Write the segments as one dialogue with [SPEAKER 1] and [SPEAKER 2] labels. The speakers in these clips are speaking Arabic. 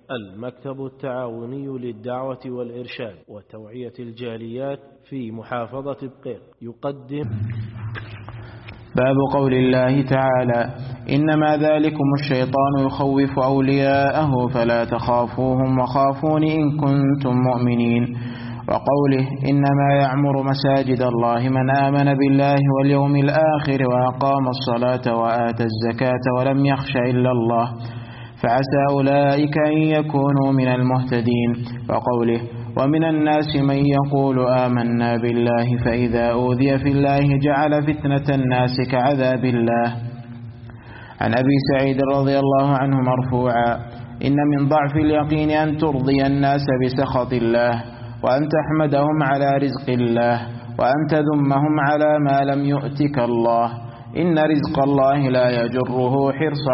[SPEAKER 1] المكتب التعاوني للدعوة والإرشاد وتوعية الجاليات في محافظة بقيق يقدم
[SPEAKER 2] باب قول الله تعالى: إنما ذلكم الشيطان يخوف أولياءه فلا تخافوهم وخافون إن كنتم مؤمنين. وقوله: إنما يعمر مساجد الله من آمن بالله واليوم الآخر وأقام الصلاة وآتى الزكاة ولم يخش إلا الله فعسى أولئك أن يكونوا من المهتدين. وقوله: ومن الناس من يقول آمنا بالله فإذا أوذي في الله جعل فتنة الناس كعذاب الله. عن أبي سعيد رضي الله عنه مرفوعا: إن من ضعف اليقين أن ترضي الناس بسخط الله، وأن تحمدهم على رزق الله، وأن تذمهم على ما لم يؤتك الله. إن رزق الله لا يجره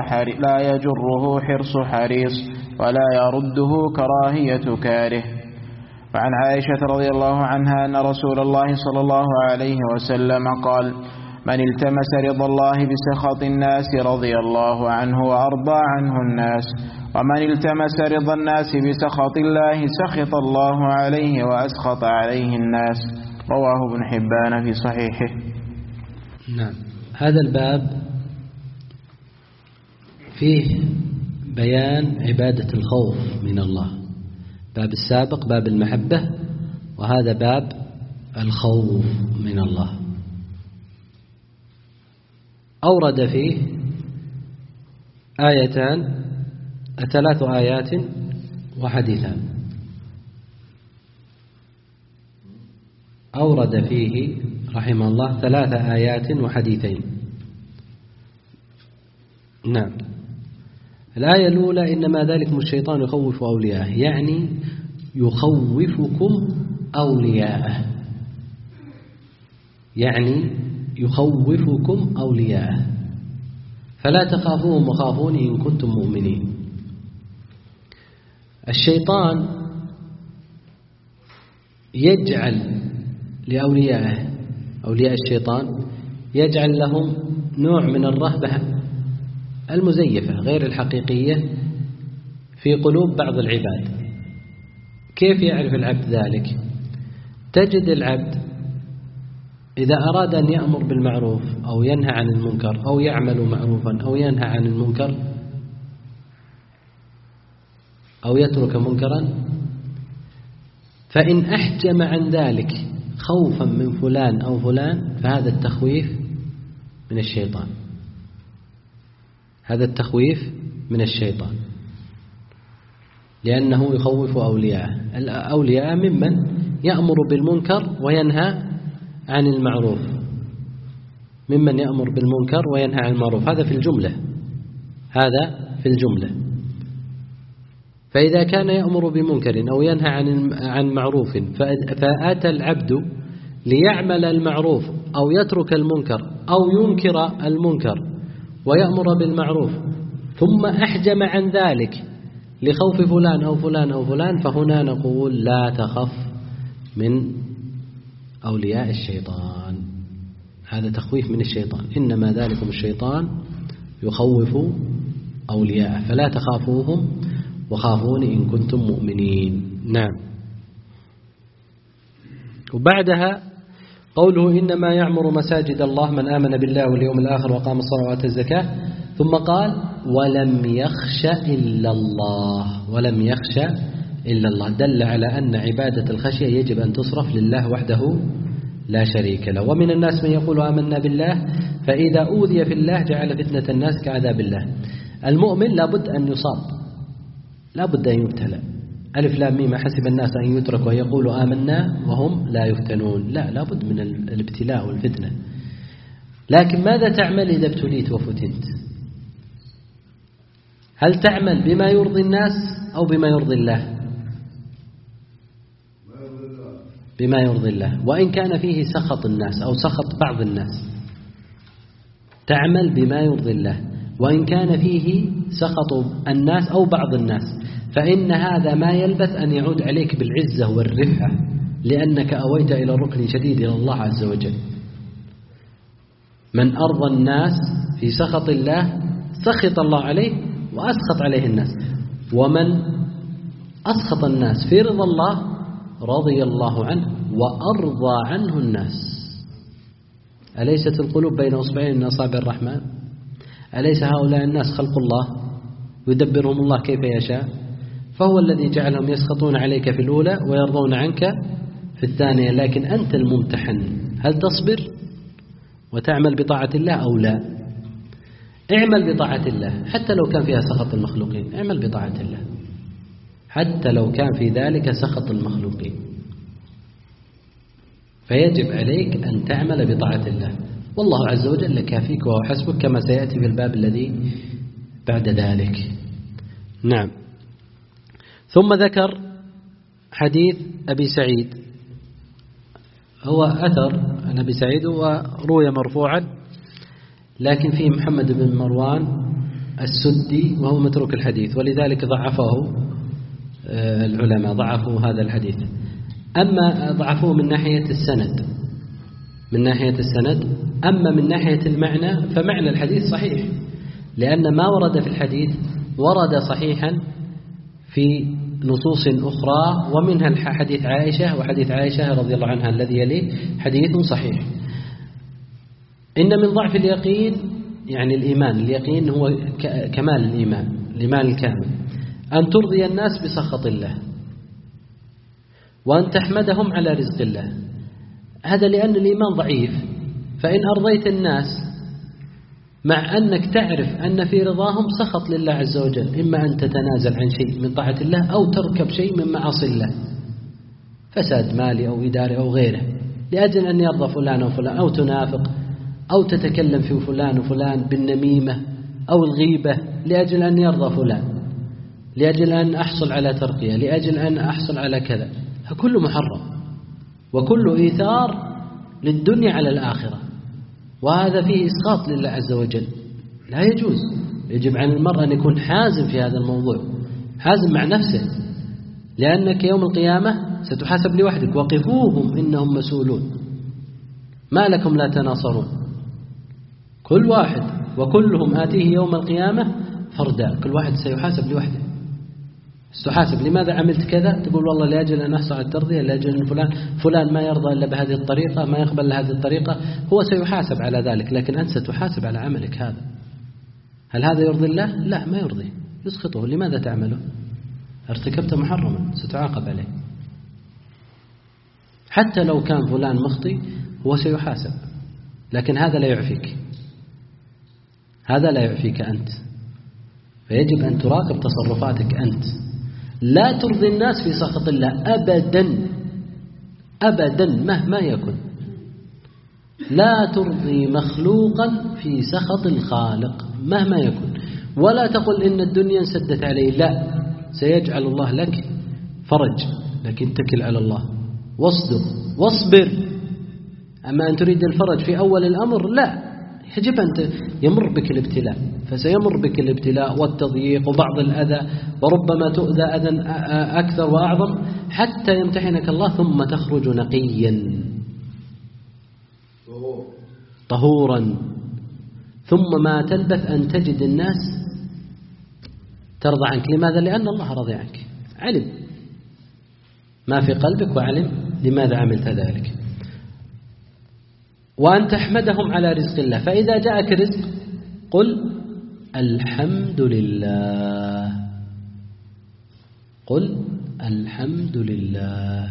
[SPEAKER 2] حرص حريص ولا يرده كراهية كاره. وعن عائشة رضي الله عنها أن رسول الله صلى الله عليه وسلم قال: من التمس رضا الله بسخط الناس رضي الله عنه وأرضى عنه الناس، ومن التمس رضا الناس بسخط الله سخط الله عليه وأسخط عليه الناس. رواه ابن حبان في صحيحه.
[SPEAKER 3] نعم، هذا الباب فيه بيان عبادة الخوف من الله. باب السابق باب المحبة، وهذا باب الخوف من الله. أورد فيه آيتان، 3 آيات وحديثان. أورد فيه رحمه الله 3 آيات وحديثين. نعم. الآية الأولى: إنما ذلكم الشيطان يخوف أولياءه، يعني يخوفكم أولياءه، يعني يخوفكم أولياءه فلا تخافوهم وخافوني إن كنتم مؤمنين. الشيطان يجعل لأوليائه، أولياء الشيطان يجعل لهم نوع من الرهبة المزيفة غير الحقيقية في قلوب بعض العباد. كيف يعرف العبد ذلك؟ تجد العبد إذا أراد أن يأمر بالمعروف أو ينهى عن المنكر أو يعمل معروفا أو ينهى عن المنكر أو يترك منكرا، فإن أحجم عن ذلك خوفا من فلان أو فلان فهذا التخويف من الشيطان. هذا التخويف من الشيطان، لأنه يخوف أولياءه. الأولياء ممن يأمر بالمنكر وينهى عن المعروف، ممن يأمر بالمنكر وينهى عن المعروف، هذا في الجملة، هذا في الجملة. فإذا كان يأمر بمنكر أو ينهى عن معروف فأتى العبد ليعمل المعروف أو يترك المنكر أو ينكر المنكر ويأمر بالمعروف، ثم أحجم عن ذلك لخوف فلان أو فلان أو فلان، فهنا نقول لا تخف من أولياء الشيطان، هذا تخويف من الشيطان. إنما ذلكم الشيطان يخوف أولياءه فلا تخافوهم وخافوني إن كنتم مؤمنين. نعم. وبعدها قوله: إنما يعمر مساجد الله من آمن بالله واليوم الآخر وقام الصلاة وآتى الزكاة، ثم قال: ولم يخش إلا الله. ولم يخش إلا الله دل على أن عبادة الخشية يجب أن تصرف لله وحده لا شريك له. ومن الناس من يقول آمنا بالله فإذا أوذي في الله جعل فتنة الناس كعذاب الله. المؤمن لابد أن يصاب، لابد أن يبتلى. ألف لام ميم حسب الناس أن يتركوا ويقولوا آمنا وهم لا يفتنون. لا، لابد من الابتلاء والفتنة. لكن ماذا تعمل إذا ابتليت وفتنت؟ هل تعمل بما يرضي الناس أو بما يرضي الله؟ بما يرضي الله، وإن كان فيه سخط الناس أو سخط بعض الناس. تعمل بما يرضي الله وإن كان فيه سخط الناس أو بعض الناس، فإن هذا ما يلبث أن يعود عليك بالعزة والرفعة، لأنك أويت إلى ركن شديد إلى الله عز وجل. من أرضى الناس في سخط الله سخط الله عليه وأسخط عليه الناس، ومن أسخط الناس في رضا الله رضي الله عنه وأرضى عنه الناس. أليست القلوب بين أصبعين من أصابع الرحمن؟ أليس هؤلاء الناس خلق الله يدبرهم الله كيف يشاء؟ فهو الذي جعلهم يسخطون عليك في الأولى ويرضون عنك في الثانية. لكن أنت الممتحن، هل تصبر وتعمل بطاعة الله أو لا؟ اعمل بطاعة الله حتى لو كان فيها سخط المخلوقين، اعمل بطاعة الله حتى لو كان في ذلك سخط المخلوقين. فيجب عليك أن تعمل بطاعة الله، والله عز وجل كافيك وهو حسبك، كما سيأتي في الباب الذي بعد ذلك. نعم. ثم ذكر حديث أبي سعيد، هو أثر عن أبي سعيد وروي مرفوعا، لكن فيه محمد بن مروان السدي وهو متروك الحديث، ولذلك ضعفه العلماء، ضعفوا هذا الحديث. أما ضعفوه من ناحية السند، أما من ناحية المعنى فمعنى الحديث صحيح، لأن ما ورد في الحديث ورد صحيحا في نصوص أخرى، ومنها حديث عائشة، وحديث عائشة رضي الله عنها الذي يليه حديث صحيح. إن من ضعف اليقين يعني الإيمان، اليقين هو كمال الإيمان الكامل، أن ترضي الناس بسخط الله وأن تحمدهم على رزق الله. هذا لأن الإيمان ضعيف، فإن أرضيت الناس مع أنك تعرف أن في رضاهم سخط لله عز وجل، إما أن تتنازل عن شيء من طاعة الله أو تركب شيء من معاصي الله، فساد مالي أو إداري أو غيره، لأجل أن يرضى فلان وفلان، أو تنافق أو تتكلم في فلان وفلان بالنميمة أو الغيبة لأجل أن يرضى فلان، لأجل أن أحصل على ترقية، لأجل أن أحصل على كذا، كله محرم وكله إيثار للدنيا على الآخرة، وهذا فيه إسقاط لله عز وجل، لا يجوز. يجب على المرء أن يكون حازم في هذا الموضوع، حازم مع نفسه، لأنك يوم القيامة ستحاسب لوحدك، وقفوهم إنهم مسؤولون، ما لكم لا تناصرون، كل واحد وكلهم آتيه يوم القيامة فردا، كل واحد سيحاسب لوحده، ستحاسب لماذا عملت كذا، تقول والله لأجل أن أحصل على الترضية، لأجل أن فلان ما يرضى إلا بهذه الطريقة، ما يقبل هذه الطريقة، هو سيحاسب على ذلك، لكن أنت ستحاسب على عملك هذا. هل هذا يرضي الله؟ لا، ما يرضي، يسخطه. لماذا تعمله؟ ارتكبت محرما ستعاقب عليه. حتى لو كان فلان مخطئ هو سيحاسب، لكن هذا لا يعفيك، هذا لا يعفيك أنت، فيجب أن تراقب تصرفاتك أنت. لا ترضي الناس في سخط الله أبدا أبدا مهما يكن، لا ترضي مخلوقا في سخط الخالق مهما يكن، ولا تقل إن الدنيا انسدت عليه، لا، سيجعل الله لك فرج، لكن اتكل على الله واصدق واصبر. أما أن تريد الفرج في أول الأمر لا، يجب أن يمر بك الابتلاء، فسيمر بك الابتلاء والتضييق وبعض الأذى، وربما تؤذى أذى أكثر وأعظم حتى يمتحنك الله، ثم تخرج نقيا طهورا، ثم ما تلبث أن تجد الناس ترضى عنك. لماذا؟ لأن الله رضي عنك، علم ما في قلبك وعلم لماذا عملت ذلك. وأن تحمدهم على رزق الله، فإذا جاءك رزق قل الحمد لله، قل الحمد لله.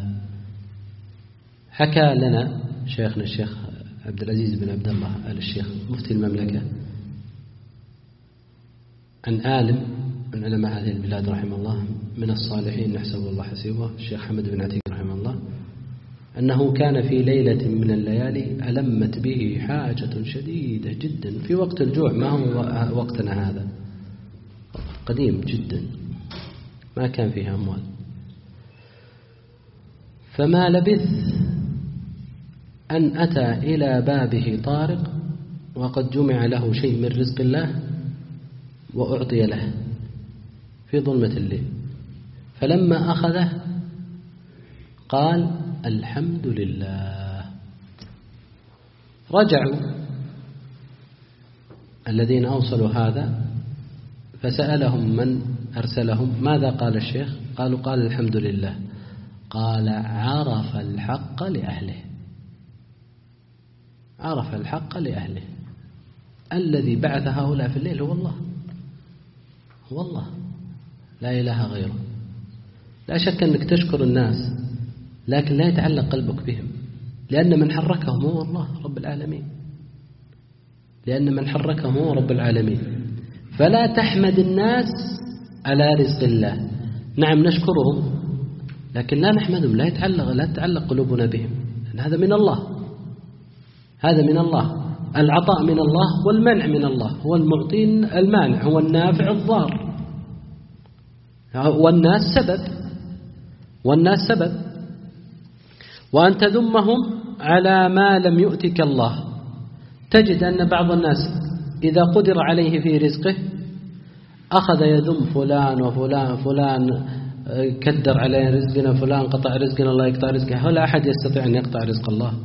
[SPEAKER 3] حكى لنا شيخنا الشيخ عبد العزيز بن عبد الله آل الشيخ مفتي المملكة عن عالم من علماء هذه البلاد رحمه الله من الصالحين نحسبه الله حسيبه، الشيخ حمد بن عتيق رحمه الله، أنه كان في ليلة من الليالي ألمت به حاجة شديدة جدا في وقت الجوع، ما هو وقتنا هذا، قديم جدا ما كان فيه أموال، فما لبث أن أتى إلى بابه طارق وقد جمع له شيء من رزق الله وأعطي له في ظلمة الليل، فلما أخذه قال الحمد لله. رجعوا الذين أوصلوا هذا فسألهم من أرسلهم ماذا قال الشيخ؟ قال الحمد لله. قال عرف الحق لأهله، عرف الحق لأهله. الذي بعث هؤلاء في الليل هو الله، هو الله، لا إله غيره. لا شك أنك تشكر الناس، لكن لا يتعلق قلبك بهم، لأن من حركهم هو الله رب العالمين، لأن من حركهم هو رب العالمين. فلا تحمد الناس على رزق الله. نعم نشكرهم، لكن لا نحمدهم، لا تتعلق قلوبنا بهم، لأن هذا من الله، هذا من الله. العطاء من الله والمنع من الله، هو المعطي المانع، هو النافع الضار، والناس سبب، والناس سبب. وأن تذمهم على ما لم يؤتك الله. تجد أن بعض الناس إذا قدر عليه في رزقه أخذ يذم فلان وفلان، فلان كدر عليه رزقنا، فلان قطع رزقنا، الله يقطع رزقه. هل أحد يستطيع أن يقطع رزق الله؟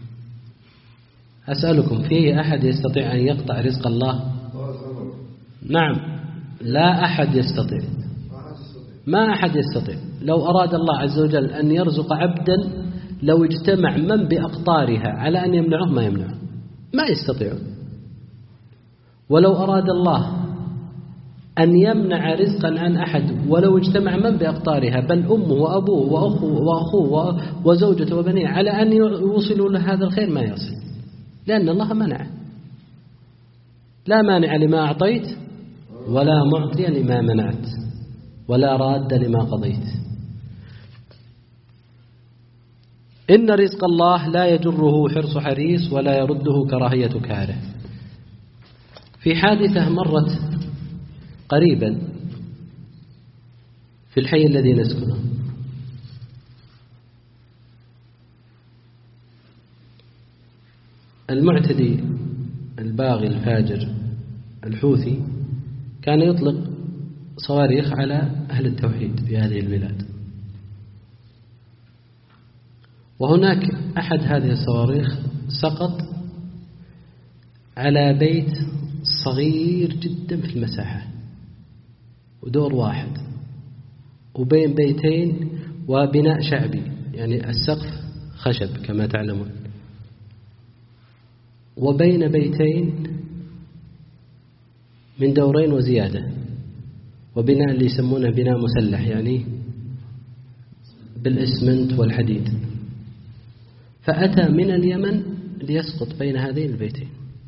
[SPEAKER 3] أسألكم، فيه أحد يستطيع أن يقطع رزق الله؟ نعم، لا أحد يستطيع، ما أحد يستطيع. لو أراد الله عز وجل أن يرزق عبدا، لو اجتمع من بأقطارها على أن يمنعه ما يمنعه، ما يستطيعون. ولو أراد الله أن يمنع رزقا عن أحد، ولو اجتمع من بأقطارها، بل أمه وأبوه وأخوه وزوجته وبنيه، على أن يوصلوا له هذا الخير ما يصل، لأن الله منع. لا مانع لما أعطيت ولا معطي لما منعت ولا راد لما قضيت. إن رزق الله لا يجره حرص حريص ولا يرده كراهية كاره. في حادثة مرت قريبا في الحي الذي نسكنه، المعتدي الباغي الفاجر الحوثي كان يطلق صواريخ على أهل التوحيد في هذه البلاد، وهناك أحد هذه الصواريخ سقط على بيت صغير جدا في المساحة، ودور واحد، وبين بيتين وبناء شعبي، يعني السقف خشب كما تعلمون، وبين بيتين من دورين وزيادة، وبناء اللي يسمونه بناء مسلح، يعني بالإسمنت والحديد. فأتى من اليمن ليسقط بين هذين البيتين،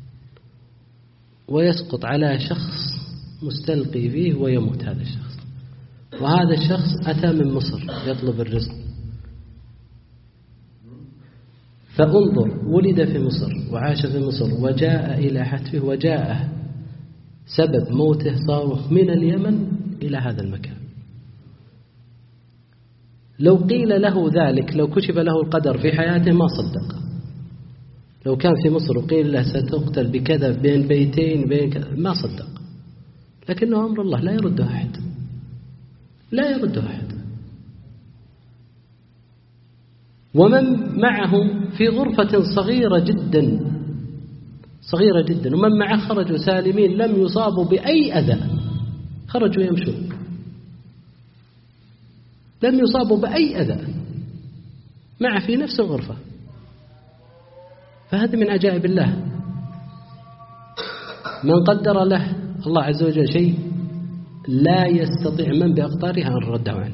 [SPEAKER 3] ويسقط على شخص مستلقي فيه ويموت هذا الشخص. وهذا الشخص أتى من مصر يطلب الرزق، فانظر، ولد في مصر وعاش في مصر وجاء إلى حتفه، وجاء سبب موته صار من اليمن إلى هذا المكان. لو قيل له ذلك، لو كشف له القدر في حياته ما صدق. لو كان في مصر وقيل له ستقتل بكذا بين بيتين بين كذا ما صدق، لكنه أمر الله لا يرده أحد، لا يرده أحد. ومن معه في غرفة صغيرة جدا، صغيرة جدا، ومن معه خرجوا سالمين لم يصابوا بأي أذى، خرجوا يمشون لم يصابوا بأي أذى، معه في نفس الغرفة. فهذا من عجائب الله. من قدر له الله عز وجل شيء لا يستطيع من بأقطارها أن رده عنه.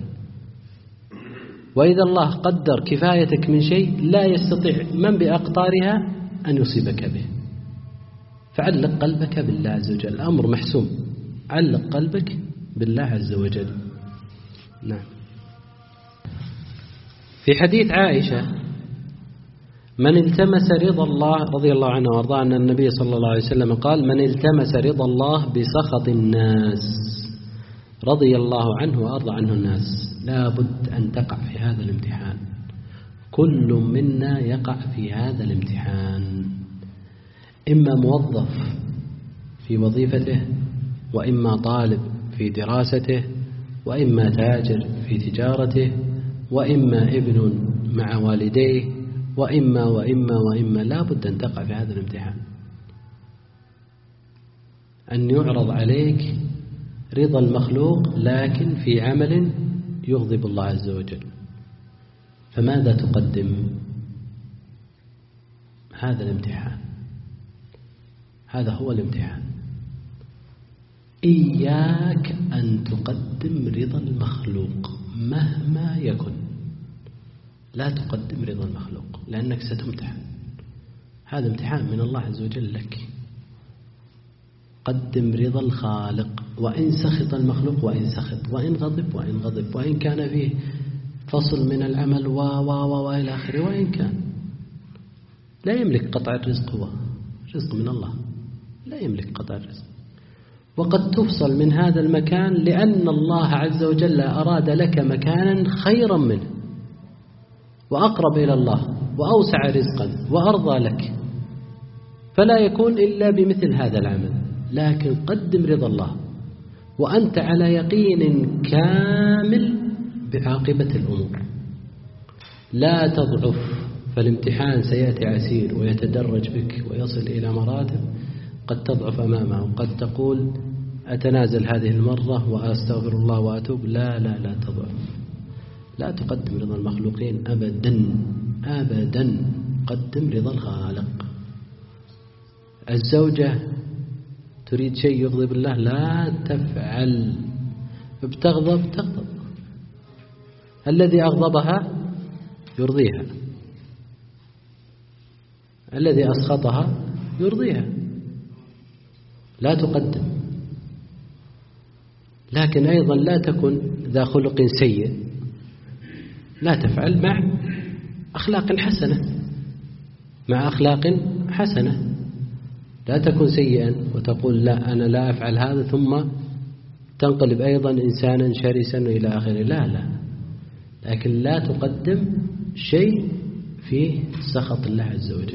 [SPEAKER 3] وإذا الله قدر كفايتك من شيء لا يستطيع من بأقطارها أن يصيبك به. فعلق قلبك بالله عز وجل، الأمر محسوم، علق قلبك بالله عز وجل. نعم. في حديث عائشة: من التمس رضا الله رضي الله عنه وارضاه، أن النبي صلى الله عليه وسلم قال: من التمس رضا الله بسخط الناس رضي الله عنه وأرضى عنه الناس. لا بد أن تقع في هذا الامتحان، كل منا يقع في هذا الامتحان، إما موظف في وظيفته، وإما طالب في دراسته، وإما تاجر في تجارته، وإما ابن مع والديه، وإما وإما وإما. لا بد أن تقع في هذا الامتحان، أن يعرض عليك رضا المخلوق لكن في عمل يغضب الله عز وجل، فماذا تقدم؟ هذا الامتحان، هذا هو الامتحان. إياك أن تقدم رضا المخلوق مهما يكن، لا تقدم رضا المخلوق لأنك ستمتحن. هذا امتحان من الله عز وجل لك. قدم رضا الخالق، وإن سخط المخلوق وإن سخط، وإن غضب وإن غضب، وإن كان فيه فصل من العمل وإلى آخره، وإن كان لا يملك قطع الرزق، هو رزق من الله، لا يملك قطع الرزق. وقد تفصل من هذا المكان لأن الله عز وجل أراد لك مكانا خيرا منه وأقرب إلى الله وأوسع رزقا وأرضى لك، فلا يكون إلا بمثل هذا العمل. لكن قدم رضا الله وأنت على يقين كامل بعاقبة الأمور، لا تضعف، فالامتحان سيأتي عسير ويتدرج بك ويصل إلى مراتب قد تضعف أمامه، وقد تقول أتنازل هذه المرة وأستغفر الله وأتوب. لا لا لا تضعف، لا تقدم رضا المخلوقين أبدا أبدا، قدم رضا الخالق. الزوجة تريد شيء يغضب الله لا تفعل، بتغضب تغضب، الذي أغضبها يرضيها، الذي أسخطها يرضيها، لا تقدم. لكن أيضا لا تكن ذا خلق سيء، لا تفعل مع أخلاق حسنة، مع أخلاق حسنة، لا تكن سيئا وتقول لا أنا لا أفعل هذا ثم تنقلب أيضا إنسانا شرسا إلى آخره، لا لا. لكن لا تقدم شيء فيه سخط الله عز وجل.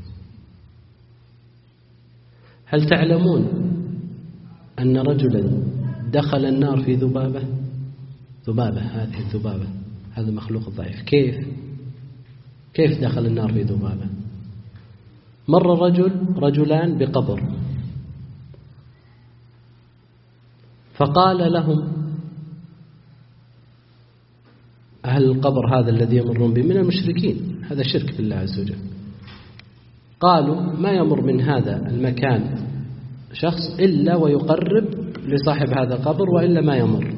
[SPEAKER 3] هل تعلمون أن رجلا دخل النار في ذبابة؟ ذبابة، هذه الذبابة، هذا المخلوق الضعيف، كيف دخل النار في ذبابة؟ مر رجلان بقبر، فقال لهم أهل القبر هذا الذي يمرون به من المشركين، هذا شرك بالله عز وجل، قالوا ما يمر من هذا المكان شخص إلا ويقرب لصاحب هذا القبر وإلا ما يمر.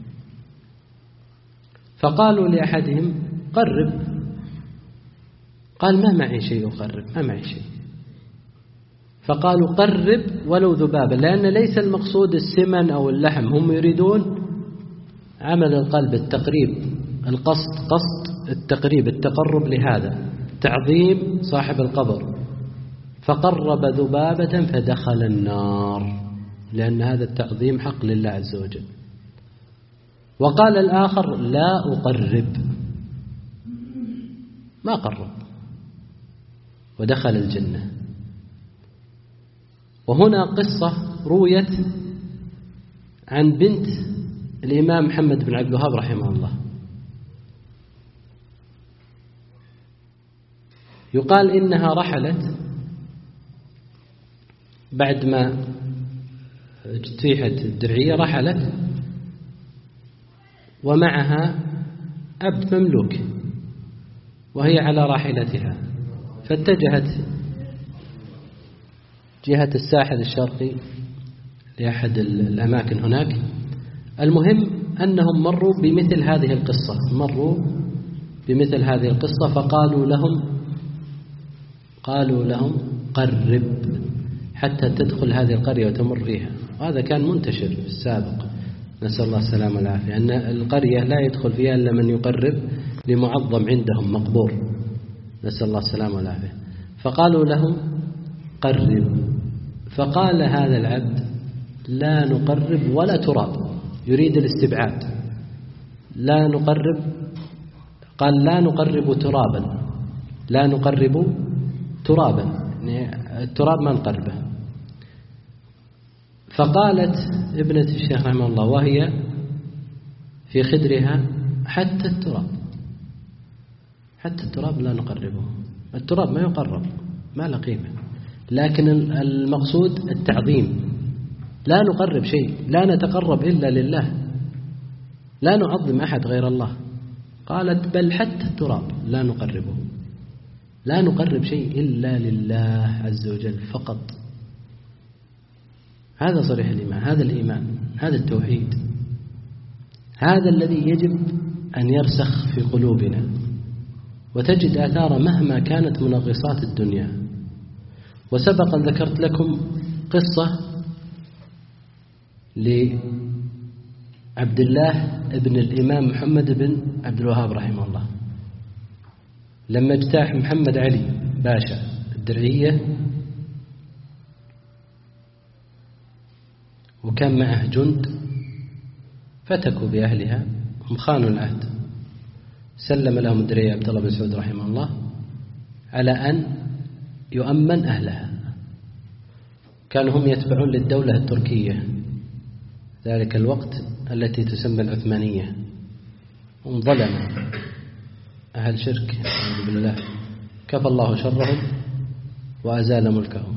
[SPEAKER 3] فقالوا لأحدهم قرب، قال ما معي شيء أقرب، ما معي شيء. فقالوا قرب ولو ذبابا، لأن ليس المقصود السمن أو اللحم، هم يريدون عمل القلب، التقريب، القصد، قصد التقريب، التقرب لهذا، تعظيم صاحب القبر. فقرب ذبابة فدخل النار، لأن هذا التعظيم حق لله عز وجل. وقال الآخر لا أقرب، ما قرب ودخل الجنة. وهنا قصة رويت عن بنت الإمام محمد بن عبد الوهاب رحمه الله، يقال إنها رحلت بعد ما اجتيحت الدرعية، رحلت ومعها عبد مملوك وهي على راحلتها، فاتجهت جهة الساحل الشرقي لأحد الأماكن هناك. المهم أنهم مروا بمثل هذه القصة، فقالوا لهم قرب حتى تدخل هذه القرية وتمر فيها. وهذا كان منتشر في السابق، نسأل الله السلامة والعافية، أن القرية لا يدخل فيها إلا من يقرب لمعظم عندهم مقبور، نسأل الله السلامة والعافية. فقالوا لهم قرب، فقال هذا العبد لا نقرب ولا تراب، يريد الاستبعاد، لا نقرب، قال لا نقرب ترابا، لا نقرب ترابا، يعني التراب ما نقربه. فقالت ابنة الشيخ رحمه الله وهي في خدرها حتى التراب لا نقربه، التراب ما يقرب، ما له قيمة، لكن المقصود التعظيم، لا نقرب شيء، لا نتقرب إلا لله، لا نعظم أحد غير الله. قالت بل حتى التراب لا نقربه، لا نقرب شيء إلا لله عز وجل فقط. هذا صريح الإيمان، هذا الإيمان، هذا التوحيد، هذا الذي يجب أن يرسخ في قلوبنا وتجد آثار مهما كانت منغصات الدنيا. وسبقا ذكرت لكم قصة لعبد الله ابن الإمام محمد بن عبد الوهاب رحمه الله، لما اجتاح محمد علي باشا الدرعية وكان معه جند فتكوا بأهلها، هم خانوا العهد، سلم لهم الدرعية عبد الله بن سعود رحمه الله على أن يؤمن أهلها. كانوا هم يتبعون للدولة التركية ذلك الوقت التي تسمى العثمانية، هم ظلموا أهل شرك أعوذ بالله، كفى الله شرهم وأزال ملكهم،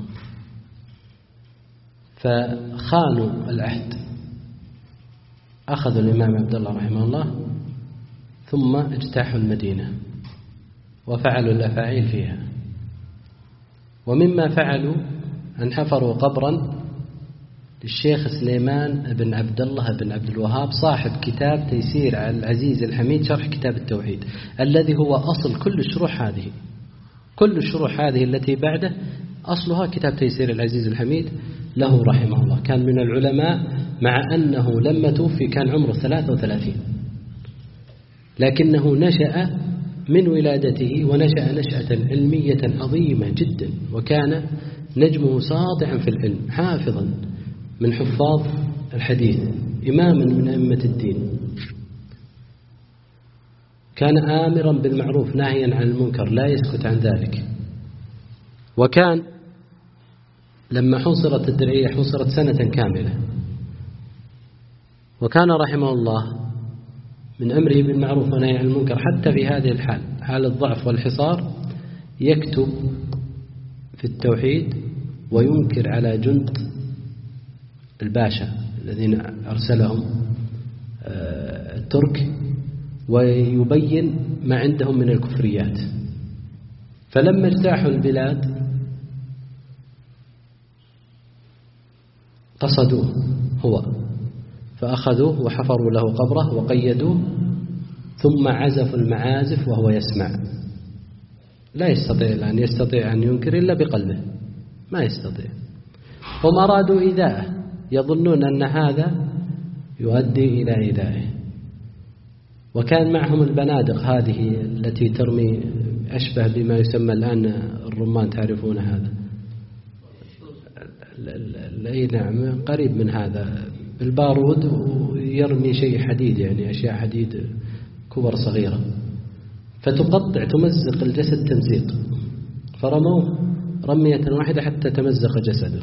[SPEAKER 3] فخانوا العهد. أخذوا الإمام عبد الله رحمه الله ثم اجتاحوا المدينة وفعلوا الأفاعيل فيها. ومما فعلوا أن حفروا قبرا للشيخ سليمان بن عبد الله بن عبد الوهاب صاحب كتاب تيسير على العزيز الحميد شرح كتاب التوحيد، الذي هو أصل كل الشروح هذه. كل الشروح هذه التي بعده أصلها كتاب تيسير العزيز الحميد له رحمه الله. كان من العلماء مع أنه لما توفي كان عمره 33، لكنه نشأ من ولادته ونشأ نشأة علمية عظيمة جدا، وكان نجمه ساطعا في العلم، حافظا من حفاظ الحديث، إماما من أئمة الدين، كان آمرا بالمعروف ناهيا عن المنكر لا يسكت عن ذلك. وكان لما حصرت الدرعية حصرت سنة كاملة، وكان رحمه الله من أمره بالمعروف ونهي عن المنكر حتى في هذه الحال، حال الضعف والحصار، يكتب في التوحيد وينكر على جند الباشا الذين أرسلهم الترك، ويبين ما عندهم من الكفريات. فلما اجتاحوا البلاد قصدوه هو، فأخذوه وحفروا له قبره وقيدوه، ثم عزفوا المعازف وهو يسمع، لا يستطيع أن ينكر إلا بقلبه، ما يستطيع. هم أرادوا إيذاءه، يظنون أن هذا يؤدي إلى إيذائه. وكان معهم البنادق هذه التي ترمي أشبه بما يسمى الآن الرمان، تعرفون هذا؟ أي نعم، قريب من هذا، بالبارود، ويرمي شيء حديد، يعني أشياء حديد كبر صغيرة، فتقطع تمزق الجسد تمزيق، فرموه رمية واحدة حتى تمزق جسده.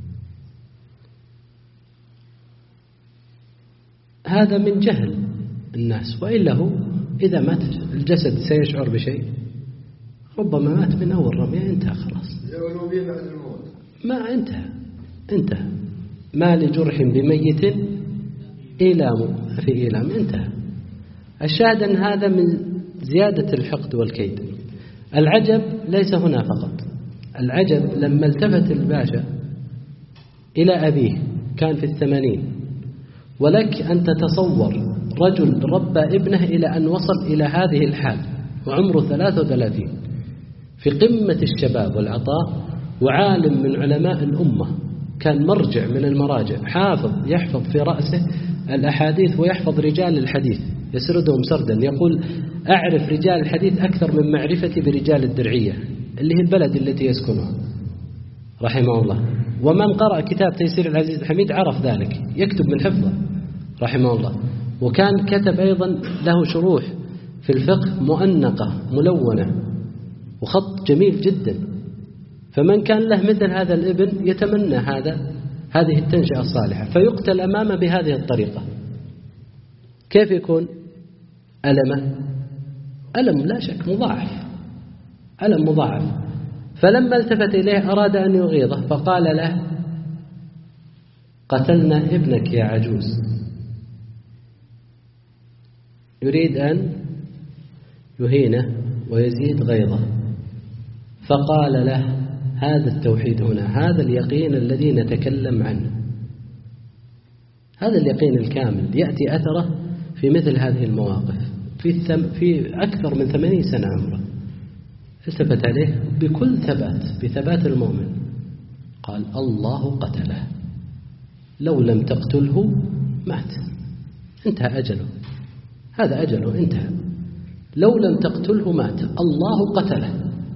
[SPEAKER 3] هذا من جهل الناس، وإلا هو إذا مات الجسد سيشعر بشيء، ربما مات من أول رمية، انتهى خلاص، ما انتهى ما لجرح بميت إيلام في إيلام، انتهى. الشاهد أن هذا من زيادة الحقد والكيد. العجب ليس هنا فقط، العجب لما التفت الباشا إلى أبيه كان في 80، ولك أن تتصور رجل ربى ابنه إلى أن وصل إلى هذه الحال وعمره 33 في قمة الشباب والعطاء، وعالم من علماء الأمة، كان مرجع من المراجع، حافظ يحفظ في رأسه الأحاديث ويحفظ رجال الحديث يسردهم سردا، يقول أعرف رجال الحديث أكثر من معرفتي برجال الدرعية اللي هي البلد التي يسكنها رحمه الله. ومن قرأ كتاب تيسير العزيز الحميد عرف ذلك، يكتب من حفظه رحمه الله. وكان كتب أيضا له شروح في الفقه مؤنقة ملونة وخط جميل جدا. فمن كان له مثل هذا الابن يتمنى هذه التنشئة الصالحة، فيقتل أمامه بهذه الطريقة. كيف يكون ألمه؟ ألم لا شك مضاعف، ألم مضاعف. فلما التفت إليه أراد أن يغيظه، فقال له قتلنا ابنك يا عجوز، يريد أن يهينه ويزيد غيظه، فقال له هذا التوحيد هنا، هذا اليقين الذي نتكلم عنه، هذا اليقين الكامل يأتي أثره في مثل هذه المواقف. في أكثر من 80 سنة عمره التفت عليه بكل ثبات، بثبات المؤمن، قال الله قتله، لو لم تقتله مات، انتهى أجله، هذا أجله انتهى، لو لم تقتله مات، الله قتله.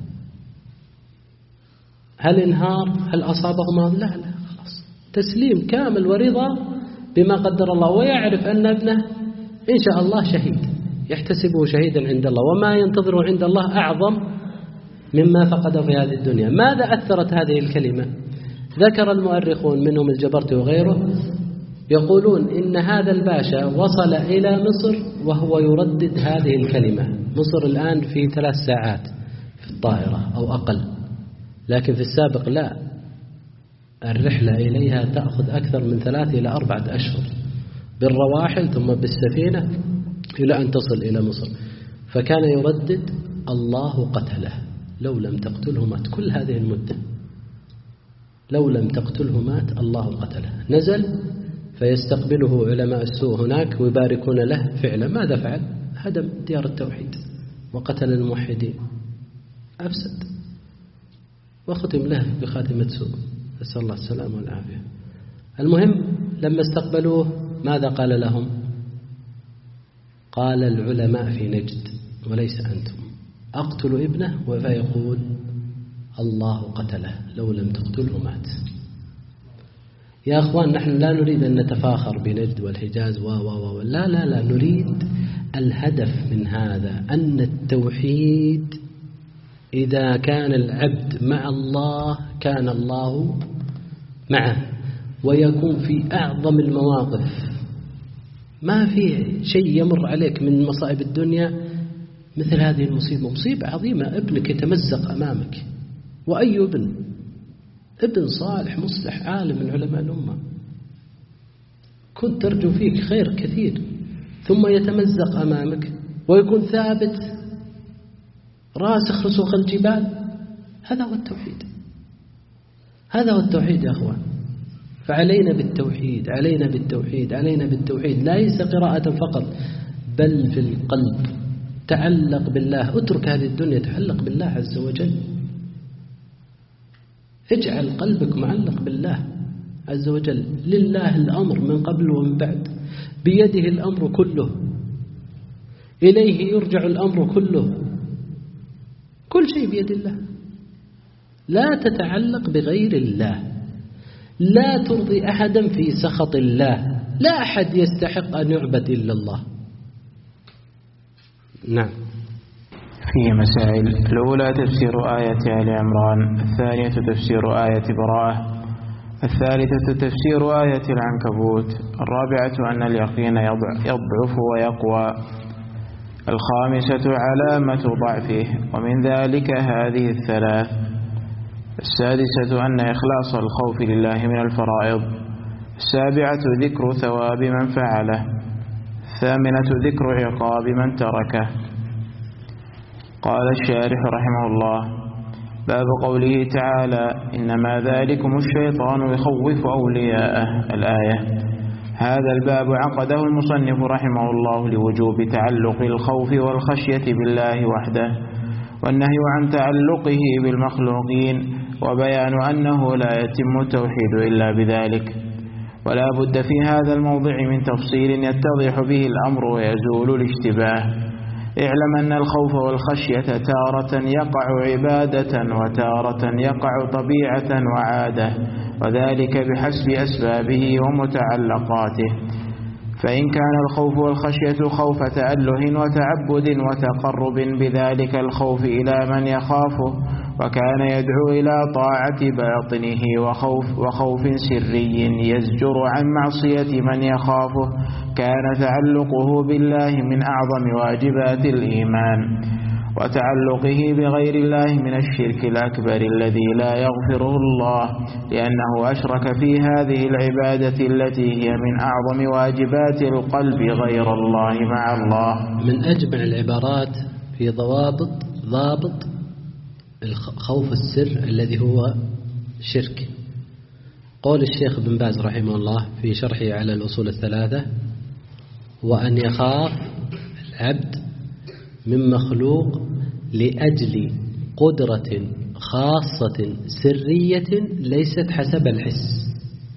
[SPEAKER 3] هل انهار؟ هل أصابه مرض؟ لا خلاص، تسليم كامل ورضا بما قدر الله، ويعرف أن ابنه إن شاء الله شهيد، يحتسبه شهيدا عند الله، وما ينتظره عند الله أعظم مما فقده في هذه الدنيا. ماذا أثرت هذه الكلمة؟ ذكر المؤرخون منهم الجبرتي وغيره يقولون إن هذا الباشا وصل إلى مصر وهو يردد هذه الكلمة. مصر الآن في 3 ساعات في الطائرة أو أقل، لكن في السابق لا، الرحلة إليها تأخذ أكثر من 3 إلى 4 أشهر بالرواحل ثم بالسفينة إلى أن تصل إلى مصر. فكان يردد الله قتله، لو لم تقتله مات، كل هذه المدة لو لم تقتله مات، الله قتله. نزل فيستقبله علماء السوء هناك ويباركون له، فعلا ماذا فعل؟ هدم ديار التوحيد وقتل الموحدين، أفسد وختم له بخاتمة سوء، نسأل الله السلامة والعافية. المهم لما استقبلوه ماذا قال لهم؟ قال العلماء في نجد وليس أنتم، أقتل ابنه فيقول الله قتله، لو لم تقتله مات. يا أخوان نحن لا نريد أن نتفاخر بنجد والحجاز لا نريد الهدف من هذا أن التوحيد إذا كان العبد مع الله كان الله معه، ويكون في أعظم المواقف. ما في شيء يمر عليك من مصائب الدنيا مثل هذه المصيبة، مصيبة عظيمة، ابنك يتمزق أمامك، وأي ابن صالح مصلح عالم من علماء الأمة كنت ترجو فيك خير كثير، ثم يتمزق أمامك ويكون ثابت راسخ رسوخ الجبال. هذا هو التوحيد، هذا هو التوحيد يا أخوان. فعلينا بالتوحيد، علينا بالتوحيد، علينا بالتوحيد، ليس قراءة فقط بل في القلب. تعلق بالله، اترك هذه الدنيا، تعلق بالله عز وجل، اجعل قلبك معلق بالله عز وجل. لله الأمر من قبل ومن بعد، بيده الأمر كله، إليه يرجع الأمر كله، كل شيء بيد الله. لا تتعلق بغير الله، لا ترضي أحدا في سخط الله، لا أحد يستحق أن يعبد إلا الله. نعم.
[SPEAKER 2] فيه مسائل: الأولى تفسير آية آل عمران، الثانية تفسير آية براءة، الثالثة تفسير آية العنكبوت، الرابعة أن اليقين يضعف ويقوى، الخامسة علامة ضعفه ومن ذلك هذه الثلاث، السادسة أن إخلاص الخوف لله من الفرائض، السابعة ذكر ثواب من فعله، الثامنة ذكر عقاب من تركه. قال الشارح رحمه الله: باب قوله تعالى: إنما ذلكم الشيطان يخوف أولياءه، الآية. هذا الباب عقده المصنف رحمه الله لوجوب تعلق الخوف والخشية بالله وحده، والنهي عن تعلقه بالمخلوقين، وبيان أنه لا يتم التوحيد إلا بذلك. ولا بد في هذا الموضع من تفصيل يتضح به الأمر ويزول الاشتباه. اعلم أن الخوف والخشية تارة يقع عبادة وتارة يقع طبيعة وعادة، وذلك بحسب أسبابه ومتعلقاته. فإن كان الخوف والخشية خوف تأله وتعبد وتقرب بذلك الخوف إلى من يخافه، وكان يدعو إلى طاعة باطنه وخوف سري يزجر عن معصية من يخافه، كان تعلقه بالله من أعظم واجبات الإيمان. وتعلقه بغير الله من الشرك الأكبر الذي لا يغفره الله، لأنه أشرك في هذه العبادة التي هي من أعظم واجبات القلب غير الله مع الله.
[SPEAKER 3] من أجمع العبارات في ضابط خوف السر الذي هو شرك. قول الشيخ بن باز رحمه الله في شرحه على الأصول الثلاثة: وأن يخاف العبد من مخلوق لأجل قدرة خاصة سرية ليست حسب الحس.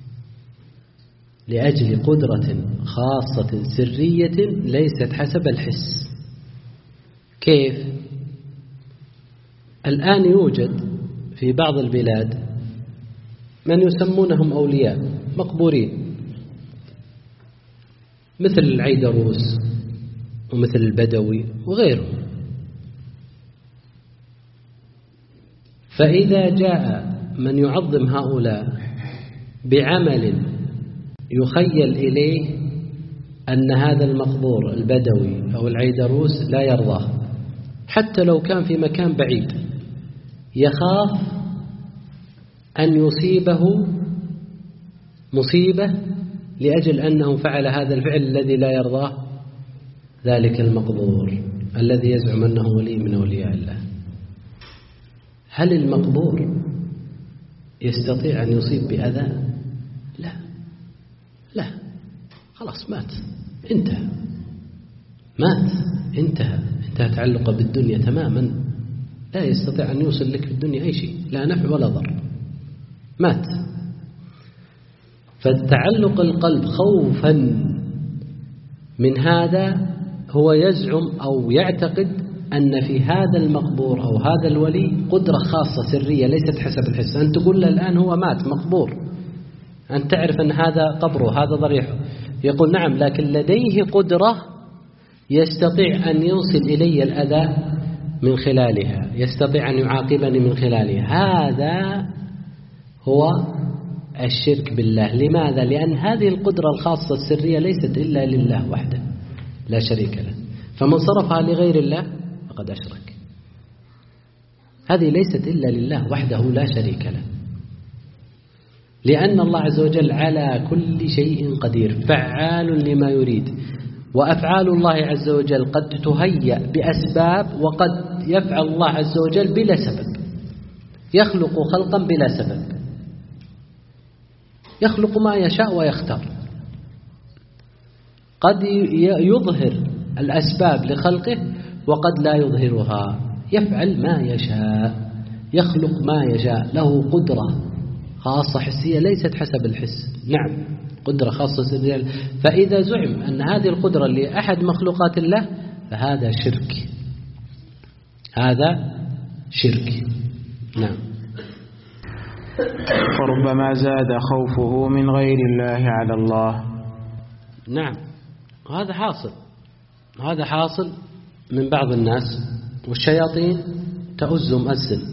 [SPEAKER 3] لأجل قدرة خاصة سرية ليست حسب الحس. كيف؟ الآن يوجد في بعض البلاد من يسمونهم أولياء مقبورين، مثل العيدروس ومثل البدوي وغيرهم. فإذا جاء من يعظم هؤلاء بعمل يخيل إليه أن هذا المقبور البدوي أو العيدروس لا يرضاه، حتى لو كان في مكان بعيد، يخاف أن يصيبه مصيبة لأجل أنه فعل هذا الفعل الذي لا يرضاه ذلك المقبور الذي يزعم أنه ولي من أولياء الله. هل المقبور يستطيع أن يصيب بأذى؟ لا، خلاص مات، انتهى، انتهى تعلق بالدنيا تماما، لا يستطيع أن يوصل لك في الدنيا أي شيء، لا نفع ولا ضر، مات. فالتعلق القلب خوفا من هذا هو يزعم أو يعتقد أن في هذا المقبور أو هذا الولي قدرة خاصة سرية ليست حسب الحس. أن تقول له الآن هو مات مقبور، أن تعرف أن هذا قبره هذا ضريحه، يقول نعم، لكن لديه قدرة يستطيع أن يوصل إلي الأذى من خلالها، يستطيع أن يعاقبني من خلالها. هذا هو الشرك بالله. لماذا؟ لأن هذه القدرة الخاصة السرية ليست إلا لله وحده لا شريك له، فمن صرفها لغير الله فقد أشرك. هذه ليست إلا لله وحده لا شريك له، لأن الله عز وجل على كل شيء قدير فعال لما يريد. وأفعال الله عز وجل قد تهيأ بأسباب، وقد يفعل الله عز وجل بلا سبب، يخلق خلقا بلا سبب، يخلق ما يشاء ويختار. قد يظهر الأسباب لخلقه وقد لا يظهرها، يفعل ما يشاء، يخلق ما يشاء، له قدرة خاصة حسية ليست حسب الحس. نعم، قدرة خاصة سرية. فإذا زعم أن هذه القدرة لأحد مخلوقات الله فهذا شرك، هذا شرك. نعم.
[SPEAKER 2] فربما زاد خوفه من غير الله على الله.
[SPEAKER 3] نعم، هذا حاصل من بعض الناس، والشياطين تؤز مؤزا،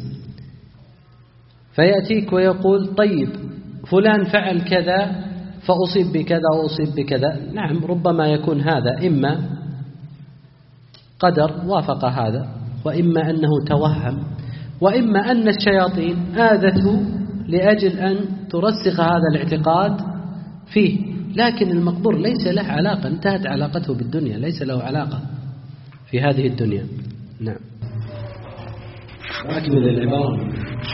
[SPEAKER 3] فيأتيك ويقول طيب فلان فعل كذا فأصيب بكذا وأصيب بكذا. نعم، ربما يكون هذا إما قدر وافق هذا، وإما أنه توهم، وإما أن الشياطين آذته لأجل أن ترسخ هذا الاعتقاد فيه. لكن المقبور ليس له علاقة، انتهت علاقته بالدنيا، ليس له علاقة في هذه الدنيا. نعم. أكمل العبارة.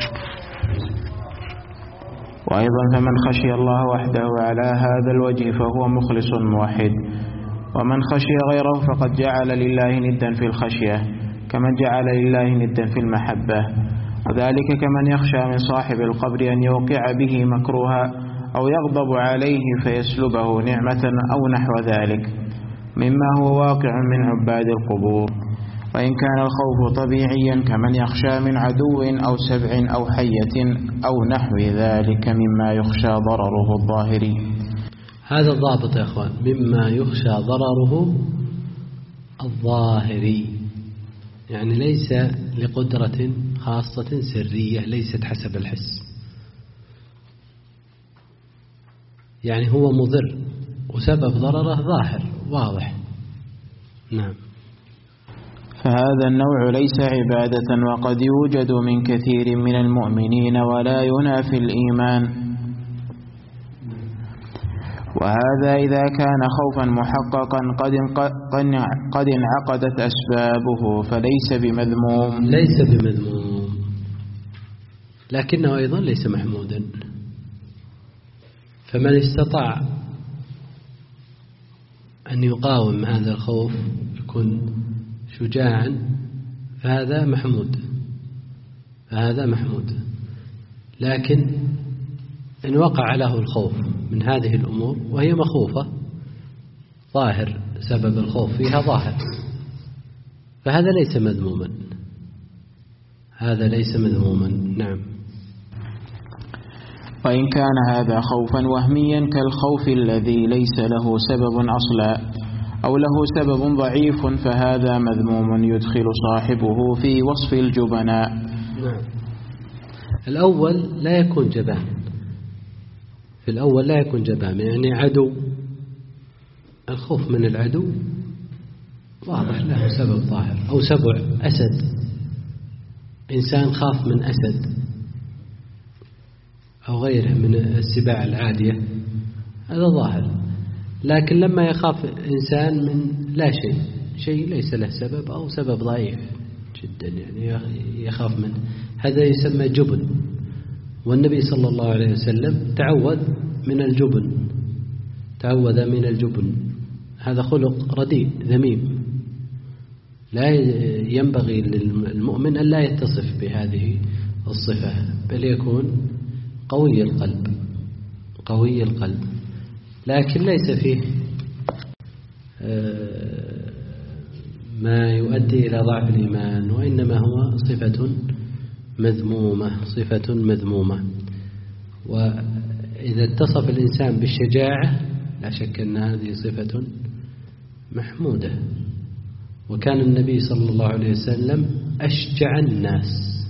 [SPEAKER 2] وأيضا فمن خشي الله وحده على هذا الوجه فهو مخلص موحد، ومن خشي غيره فقد جعل لله ندا في الخشية كمن جعل لله ندا في المحبة، وذلك كمن يخشى من صاحب القبر أن يوقع به مكروها أو يغضب عليه فيسلبه نعمة أو نحو ذلك مما هو واقع من عباد القبور. وإن كان الخوف طبيعيا كمن يخشى من عدو أو سبع أو حية أو نحو ذلك مما يخشى ضرره الظاهري.
[SPEAKER 3] هذا الضابط يا أخوان، مما يخشى ضرره الظاهري، يعني ليس لقدرة خاصة سرية ليست حسب الحس، يعني هو مضر وسبب ضرره ظاهر واضح. نعم.
[SPEAKER 2] فهذا النوع ليس عبادة، وقد يوجد من كثير من المؤمنين ولا ينافي الإيمان. وهذا إذا كان خوفا محققا قد انعقدت أسبابه فليس بمذموم.
[SPEAKER 3] ليس بمذموم، لكنه أيضا ليس محمودا. فمن استطاع أن يقاوم هذا الخوف يكون شجاعا فهذا محمود. لكن إن وقع له الخوف من هذه الأمور وهي مخوفة ظاهر سبب الخوف فيها ظاهر، فهذا ليس مذموما. نعم.
[SPEAKER 2] وإن كان هذا خوفا وهميا كالخوف الذي ليس له سبب أصلا أو له سبب ضعيف فهذا مذموم يدخل صاحبه في وصف الجبناء.
[SPEAKER 3] نعم. الأول لا يكون جبان، يعني عدو، الخوف من العدو واضح له سبب ظاهر، أو سبع أسد، إنسان خاف من أسد أو غيره من السباع العادية، هذا ظاهر. لكن لما يخاف إنسان من لا شيء ليس له سبب أو سبب ضعيف جدا، يعني يخاف منه، هذا يسمى جبن. والنبي صلى الله عليه وسلم تعوذ من الجبن، هذا خلق رديء ذميم، لا ينبغي للمؤمن أن لا يتصف بهذه الصفة، بل يكون قوي القلب، لكن ليس فيه ما يؤدي إلى ضعف الإيمان، وإنما هو صفة مذمومة. وإذا اتصف الإنسان بالشجاعة لا شك أن هذه صفة محمودة. وكان النبي صلى الله عليه وسلم أشجع الناس،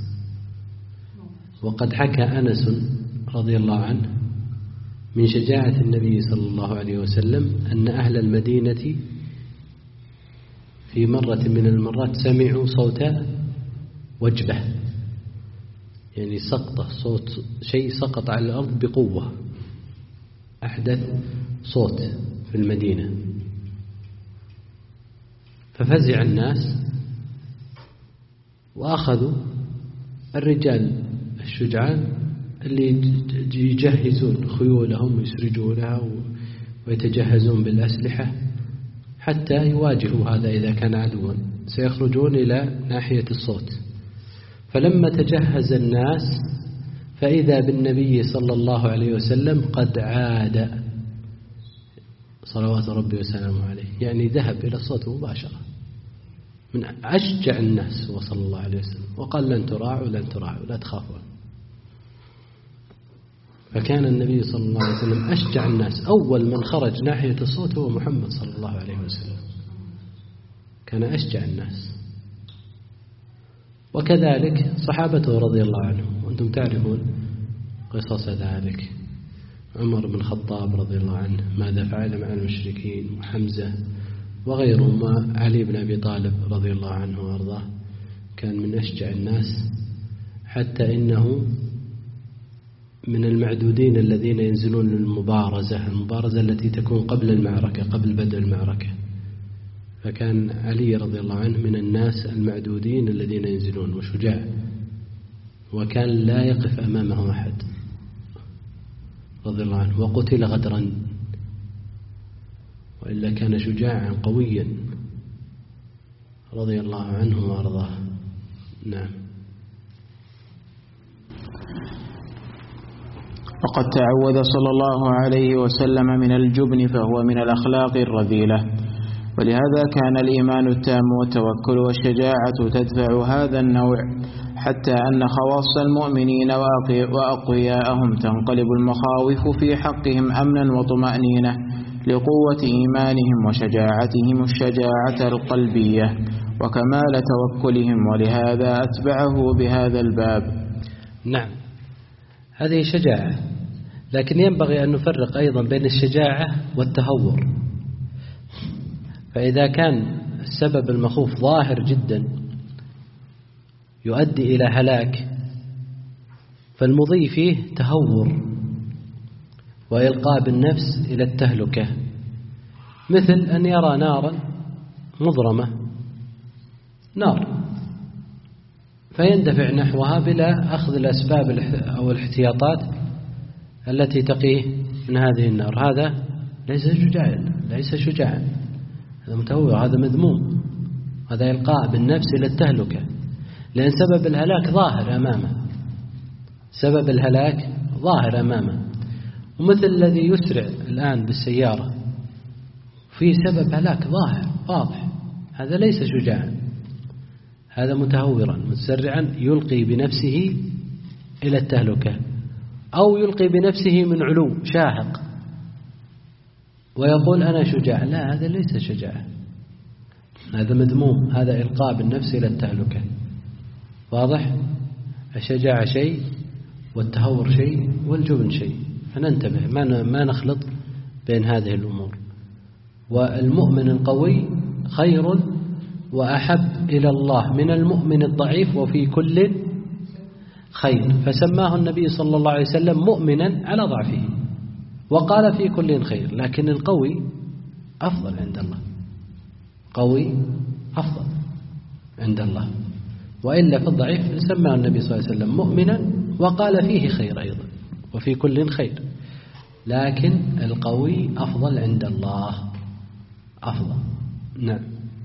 [SPEAKER 3] وقد حكى أنس رضي الله عنه من شجاعة النبي صلى الله عليه وسلم أن أهل المدينة في مرة من المرات سمعوا صوت وجبة، يعني سقطة، صوت شيء سقط على الأرض بقوة، أحدث صوت في المدينة، ففزع الناس وأخذوا الرجال الشجعان اللي يجهزون خيولهم ويسرجونها ويتجهزون بالأسلحة حتى يواجهوا هذا إذا كان عدوا، سيخرجون إلى ناحية الصوت. فلما تجهز الناس فإذا بالنبي صلى الله عليه وسلم قد عاد صلوات ربي وسلامه عليه، يعني ذهب إلى الصوت مباشرة، من أشجع الناس وصلى الله عليه وسلم، وقال لن تراعوا لا تخافوا. فكان النبي صلى الله عليه وسلم أشجع الناس، أول من خرج ناحية الصوت هو محمد صلى الله عليه وسلم، كان أشجع الناس. وكذلك صحابته رضي الله عنهم، وأنتم تعرفون قصص ذلك، عمر بن الخطاب رضي الله عنه ماذا فعل مع المشركين، وحمزة وغيرهم، وعلي بن أبي طالب رضي الله عنه وأرضاه كان من أشجع الناس، حتى إنه من المعدودين الذين ينزلون المبارزة التي تكون قبل المعركة، قبل بدء المعركة. فكان علي رضي الله عنه من الناس المعدودين الذين ينزلون، وشجاع، وكان لا يقف أمامه أحد رضي الله عنه، وقتل غدرا، وإلا كان شجاعا قويا رضي الله عنه وأرضاه. نعم.
[SPEAKER 2] وقد تعوذ صلى الله عليه وسلم من الجبن، فهو من الأخلاق الرذيلة، ولهذا كان الإيمان التام والتوكل والشجاعة تدفع هذا النوع، حتى أن خواص المؤمنين وأقوياءهم تنقلب المخاوف في حقهم أمنا وطمأنينة لقوة إيمانهم وشجاعتهم الشجاعة القلبية وكمال توكلهم، ولهذا أتبعه بهذا الباب.
[SPEAKER 3] نعم، هذه شجاعة، لكن ينبغي أن نفرق أيضا بين الشجاعة والتهور. فإذا كان السبب المخوف ظاهر جدا يؤدي إلى هلاك، فالمضي فيه تهور وإلقاء بالنفس إلى التهلكة، مثل أن يرى نارا مضرمة، نار، فيندفع نحوها بلا أخذ الأسباب أو الاحتياطات التي تقيه من هذه النار. هذا ليس شجاعا، هذا متهور، هذا مذموم، هذا إلقاء بالنفس إلى التهلكة، لأن سبب الهلاك ظاهر أمامه، سبب الهلاك ظاهر أمامه. ومثل الذي يسرع الآن بالسيارة في سبب هلاك ظاهر واضح، هذا ليس شجاعا، هذا متهورا متسرعا يلقي بنفسه إلى التهلكة، أو يلقي بنفسه من علو شاهق ويقول أنا شجاع. لا، هذا ليس شجاع، هذا مذموم، هذا إلقاء بالنفس إلى التهلكة. واضح؟ الشجاعة شيء والتهور شيء والجبن شيء، فننتبه ما نخلط بين هذه الأمور. والمؤمن القوي خير وأحب إلى الله من المؤمن الضعيف وفي كل خير، فسماه النبي صلى الله عليه وسلم مؤمنا على ضعفه، وقال في كل خير. لكن القوي أفضل عند الله، قوي أفضل عند الله، وإلا في الضعيف سماه النبي صلى الله عليه وسلم مؤمنا وقال فيه خير أيضا وفي كل خير، لكن القوي أفضل عند الله، أفضل. نعم.